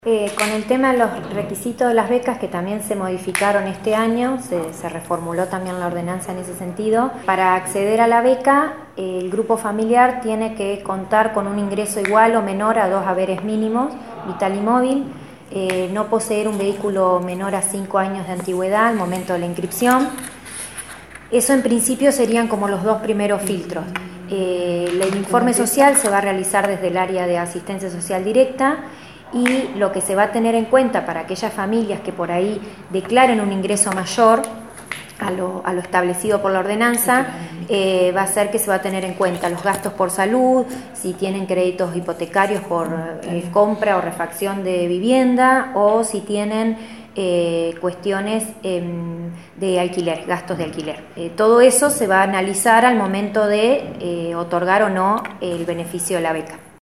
Con el tema de los requisitos de las becas, que también se modificaron este año, se reformuló también la ordenanza en ese sentido. Para acceder a la beca, el grupo familiar tiene que contar con un ingreso igual o menor a 2 haberes mínimos, vital y móvil, no poseer un vehículo menor a 5 años de antigüedad al momento de la inscripción. Eso en principio serían como los 2 primeros filtros. El informe social se va a realizar desde el área de asistencia social directa, y lo que se va a tener en cuenta para aquellas familias que por ahí declaren un ingreso mayor a lo establecido por la ordenanza, va a ser que se va a tener en cuenta los gastos por salud, si tienen créditos hipotecarios por compra o refacción de vivienda, o si tienen cuestiones de alquiler, gastos de alquiler. Todo eso se va a analizar al momento de otorgar o no el beneficio de la beca.